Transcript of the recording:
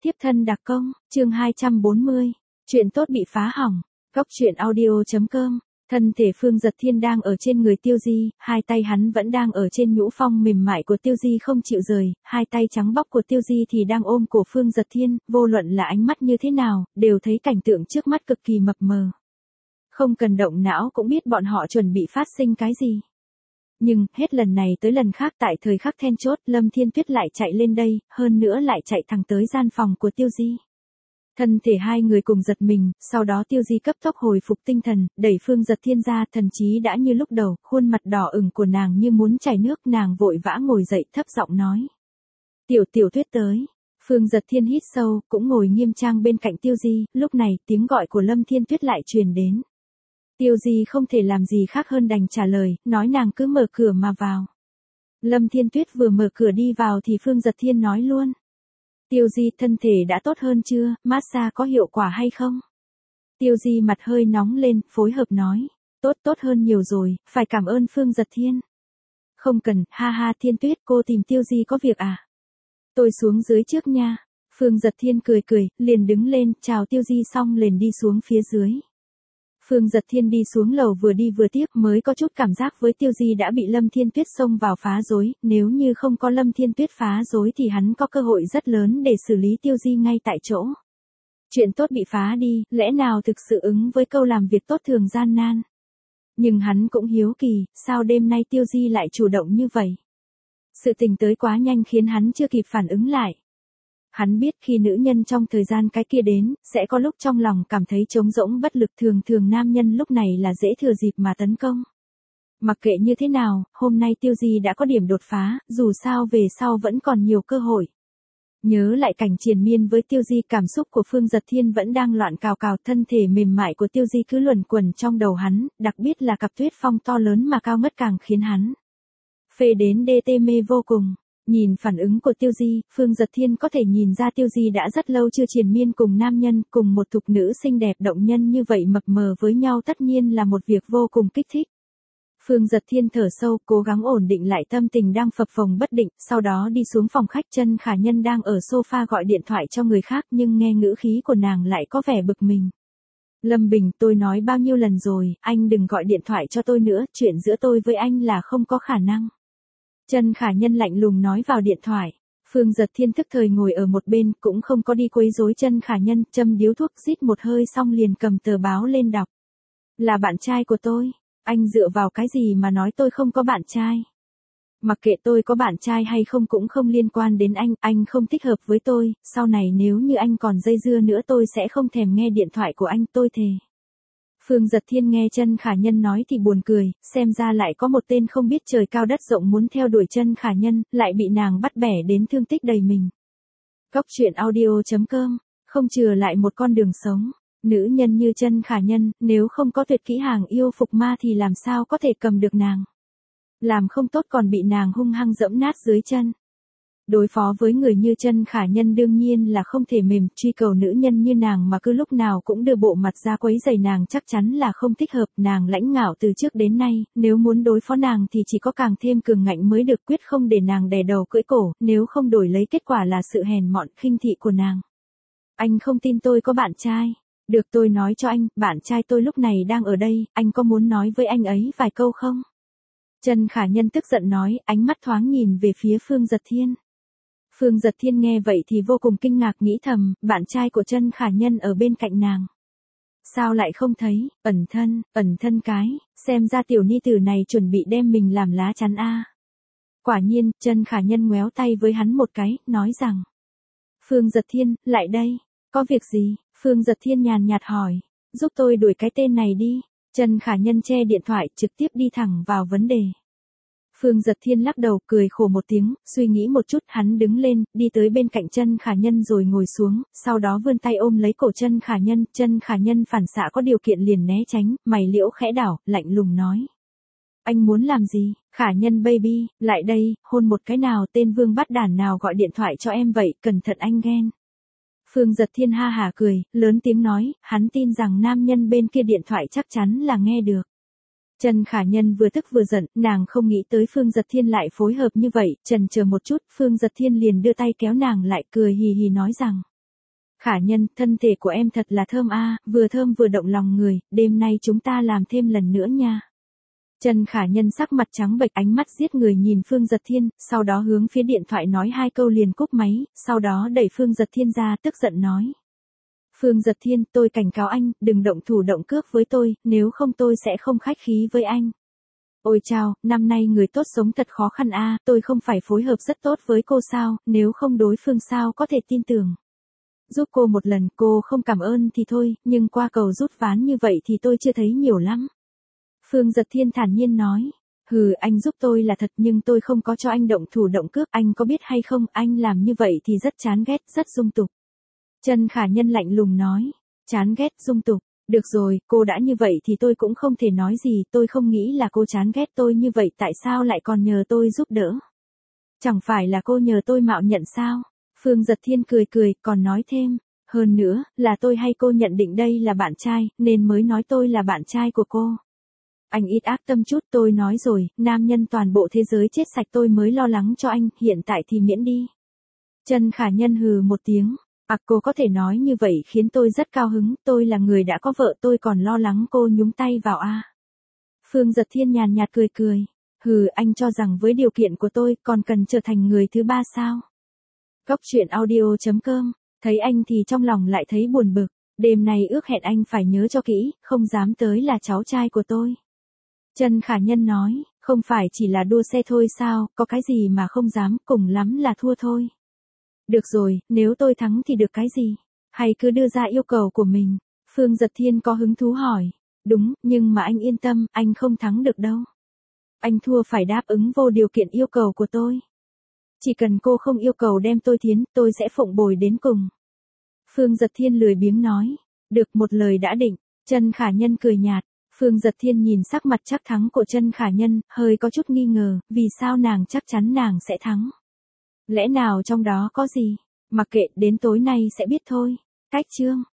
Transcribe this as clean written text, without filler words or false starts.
Tiếp thân đặc công, chương 240. Chuyện tốt bị phá hỏng. Góc truyện audio.com. Thân thể Phương Dật Thiên đang ở trên người Tiêu Di, hai tay hắn vẫn đang ở trên nhũ phong mềm mại của Tiêu Di không chịu rời, hai tay trắng bóc của Tiêu Di thì đang ôm cổ Phương Dật Thiên, vô luận là ánh mắt như thế nào, đều thấy cảnh tượng trước mắt cực kỳ mập mờ. Không cần động não cũng biết bọn họ chuẩn bị phát sinh cái gì. Nhưng, hết lần này tới lần khác tại thời khắc then chốt, Lâm Thiên Tuyết lại chạy lên đây, hơn nữa lại chạy thẳng tới gian phòng của Tiêu Di. Thân thể hai người cùng giật mình, sau đó Tiêu Di cấp tốc hồi phục tinh thần, đẩy Phương Dật Thiên ra, thần chí đã như lúc đầu, khuôn mặt đỏ ửng của nàng như muốn chảy nước, nàng vội vã ngồi dậy thấp giọng nói. Tiểu Tuyết tới. Phương Dật Thiên hít sâu, cũng ngồi nghiêm trang bên cạnh Tiêu Di, lúc này tiếng gọi của Lâm Thiên Tuyết lại truyền đến. Tiêu Di không thể làm gì khác hơn đành trả lời, nói nàng cứ mở cửa mà vào. Lâm Thiên Tuyết vừa mở cửa đi vào thì Phương Dật Thiên nói luôn. Tiêu Di, thân thể đã tốt hơn chưa, massage có hiệu quả hay không? Tiêu Di mặt hơi nóng lên, phối hợp nói. Tốt hơn nhiều rồi, phải cảm ơn Phương Dật Thiên. Không cần, ha Thiên Tuyết, cô tìm Tiêu Di có việc à? Tôi xuống dưới trước nha. Phương Dật Thiên cười, liền đứng lên, chào Tiêu Di xong liền đi xuống phía dưới. Phương Dật Thiên đi xuống lầu vừa đi vừa tiếc mới có chút cảm giác với Tiêu Di đã bị Lâm Thiên Tuyết xông vào phá rối, nếu như không có Lâm Thiên Tuyết phá rối thì hắn có cơ hội rất lớn để xử lý Tiêu Di ngay tại chỗ. Chuyện tốt bị phá đi, lẽ nào thực sự ứng với câu làm việc tốt thường gian nan. Nhưng hắn cũng hiếu kỳ, sao đêm nay Tiêu Di lại chủ động như vậy? Sự tình tới quá nhanh khiến hắn chưa kịp phản ứng lại. Hắn biết khi nữ nhân trong thời gian cái kia đến, sẽ có lúc trong lòng cảm thấy trống rỗng bất lực, thường nam nhân lúc này là dễ thừa dịp mà tấn công. Mặc kệ như thế nào, hôm nay Tiêu Di đã có điểm đột phá, dù sao về sau vẫn còn nhiều cơ hội. Nhớ lại cảnh triền miên với Tiêu Di, cảm xúc của Phương Dật Thiên vẫn đang loạn cào, thân thể mềm mại của Tiêu Di cứ luẩn quẩn trong đầu hắn, đặc biệt là cặp tuyết phong to lớn mà cao ngất càng khiến hắn phê đến đê tê mê vô cùng. Nhìn phản ứng của Tiêu Di, Phương Dật Thiên có thể nhìn ra Tiêu Di đã rất lâu chưa triền miên cùng nam nhân, cùng một thục nữ xinh đẹp động nhân như vậy mập mờ với nhau tất nhiên là một việc vô cùng kích thích. Phương Dật Thiên thở sâu, cố gắng ổn định lại tâm tình đang phập phồng bất định, sau đó đi xuống phòng khách. Chân Khả Nhân đang ở sofa gọi điện thoại cho người khác nhưng nghe ngữ khí của nàng lại có vẻ bực mình. Lâm Bình, tôi nói bao nhiêu lần rồi, anh đừng gọi điện thoại cho tôi nữa, chuyện giữa tôi với anh là không có khả năng. Chân Khả Nhân lạnh lùng nói vào điện thoại. Phương Dật Thiên thức thời ngồi ở một bên, cũng không có đi quấy rối Chân Khả Nhân, châm điếu thuốc rít một hơi xong liền cầm tờ báo lên đọc. Là bạn trai của tôi, anh dựa vào cái gì mà nói tôi không có bạn trai? Mặc kệ tôi có bạn trai hay không cũng không liên quan đến anh không thích hợp với tôi, sau này nếu như anh còn dây dưa nữa tôi sẽ không thèm nghe điện thoại của anh, tôi thề. Phương Dật Thiên nghe Chân Khả Nhân nói thì buồn cười, xem ra lại có một tên không biết trời cao đất rộng muốn theo đuổi Chân Khả Nhân, lại bị nàng bắt bẻ đến thương tích đầy mình. Góc truyện audio.com, không chừa lại một con đường sống. Nữ nhân như Chân Khả Nhân, nếu không có tuyệt kỹ hàng yêu phục ma thì làm sao có thể cầm được nàng. Làm không tốt còn bị nàng hung hăng dẫm nát dưới chân. Đối phó với người như Chân Khả Nhân đương nhiên là không thể mềm, truy cầu nữ nhân như nàng mà cứ lúc nào cũng đưa bộ mặt ra quấy rầy nàng chắc chắn là không thích hợp. Nàng lãnh ngạo từ trước đến nay, nếu muốn đối phó nàng thì chỉ có càng thêm cường ngạnh mới được, quyết không để nàng đè đầu cưỡi cổ, nếu không đổi lấy kết quả là sự hèn mọn khinh thị của nàng. Anh không tin tôi có bạn trai. Được, tôi nói cho anh, bạn trai tôi lúc này đang ở đây, anh có muốn nói với anh ấy vài câu không? Chân Khả Nhân tức giận nói, ánh mắt thoáng nhìn về phía Phương Dật Thiên. Phương Dật Thiên nghe vậy thì vô cùng kinh ngạc, nghĩ thầm, bạn trai của Chân Khả Nhân ở bên cạnh nàng. Sao lại không thấy, ẩn thân cái, xem ra tiểu ni tử này chuẩn bị đem mình làm lá chắn a. Quả nhiên, Chân Khả Nhân ngoéo tay với hắn một cái, nói rằng. Phương Dật Thiên, lại đây, có việc gì? Phương Dật Thiên nhàn nhạt hỏi, giúp tôi đuổi cái tên này đi. Chân Khả Nhân che điện thoại, trực tiếp đi thẳng vào vấn đề. Phương Dật Thiên lắc đầu, cười khổ một tiếng, suy nghĩ một chút, hắn đứng lên, đi tới bên cạnh Chân Khả Nhân rồi ngồi xuống, sau đó vươn tay ôm lấy cổ Chân Khả Nhân. Chân Khả Nhân phản xạ có điều kiện liền né tránh, mày liễu khẽ đảo, lạnh lùng nói. Anh muốn làm gì? Khả Nhân baby, lại đây, hôn một cái nào, tên vương bắt đản nào gọi điện thoại cho em vậy, cẩn thận anh ghen. Phương Dật Thiên ha hả cười, lớn tiếng nói, hắn tin rằng nam nhân bên kia điện thoại chắc chắn là nghe được. Chân Khả Nhân vừa tức vừa giận, nàng không nghĩ tới Phương Dật Thiên lại phối hợp như vậy, chần chờ một chút, Phương Dật Thiên liền đưa tay kéo nàng lại, cười hì hì nói rằng. Khả Nhân, thân thể của em thật là thơm a, vừa thơm vừa động lòng người, đêm nay chúng ta làm thêm lần nữa nha. Trần Khả Nhân sắc mặt trắng bệch, ánh mắt giết người nhìn Phương Giật Thiên, sau đó hướng phía điện thoại nói 2 câu liền cúp máy, sau đó đẩy Phương Giật Thiên ra tức giận nói. Phương Giật Thiên, tôi cảnh cáo anh, đừng động thủ động cước với tôi, nếu không tôi sẽ không khách khí với anh. Ôi chao, năm nay người tốt sống thật khó khăn a, tôi không phải phối hợp rất tốt với cô sao, nếu không đối phương sao có thể tin tưởng. Giúp cô một lần, cô không cảm ơn thì thôi, nhưng qua cầu rút ván như vậy thì tôi chưa thấy nhiều lắm. Phương Giật Thiên thản nhiên nói. Hừ, anh giúp tôi là thật nhưng tôi không có cho anh động thủ động cước, anh có biết hay không, anh làm như vậy thì rất chán ghét, rất dung tục. Trần Khả Nhân lạnh lùng nói. Chán ghét, dung tục. Được rồi, cô đã như vậy thì tôi cũng không thể nói gì, tôi không nghĩ là cô chán ghét tôi như vậy, tại sao lại còn nhờ tôi giúp đỡ? Chẳng phải là cô nhờ tôi mạo nhận sao? Phương Giật Thiên cười cười, còn nói thêm. Hơn nữa, là tôi hay cô nhận định đây là bạn trai, nên mới nói tôi là bạn trai của cô. Anh ít ác tâm chút, tôi nói rồi, nam nhân toàn bộ thế giới chết sạch tôi mới lo lắng cho anh, hiện tại thì miễn đi. Trần Khả Nhân hừ một tiếng. Cô có thể nói như vậy khiến tôi rất cao hứng, tôi là người đã có vợ, tôi còn lo lắng cô nhúng tay vào a. Phương Giật Thiên nhàn nhạt cười cười. Hừ, anh cho rằng với điều kiện của tôi còn cần trở thành người thứ ba sao? Góc truyện audio.com, thấy anh thì trong lòng lại thấy buồn bực, đêm nay ước hẹn anh phải nhớ cho kỹ, không dám tới là cháu trai của tôi. Trần Khả Nhân nói, không phải chỉ là đua xe thôi sao, có cái gì mà không dám, cùng lắm là thua thôi. Được rồi, nếu tôi thắng thì được cái gì? Hay cứ đưa ra yêu cầu của mình? Phương Giật Thiên có hứng thú hỏi. Đúng, nhưng mà anh yên tâm, anh không thắng được đâu. Anh thua phải đáp ứng vô điều kiện yêu cầu của tôi. Chỉ cần cô không yêu cầu đem tôi thiến, tôi sẽ phụng bồi đến cùng. Phương Giật Thiên lười biếng nói. Được, một lời đã định. Trần Khả Nhân cười nhạt. Phương Giật Thiên nhìn sắc mặt chắc thắng của Trần Khả Nhân, hơi có chút nghi ngờ, vì sao nàng chắc chắn nàng sẽ thắng. Lẽ nào trong đó có gì? Mặc kệ, đến tối nay sẽ biết thôi. Cách chương.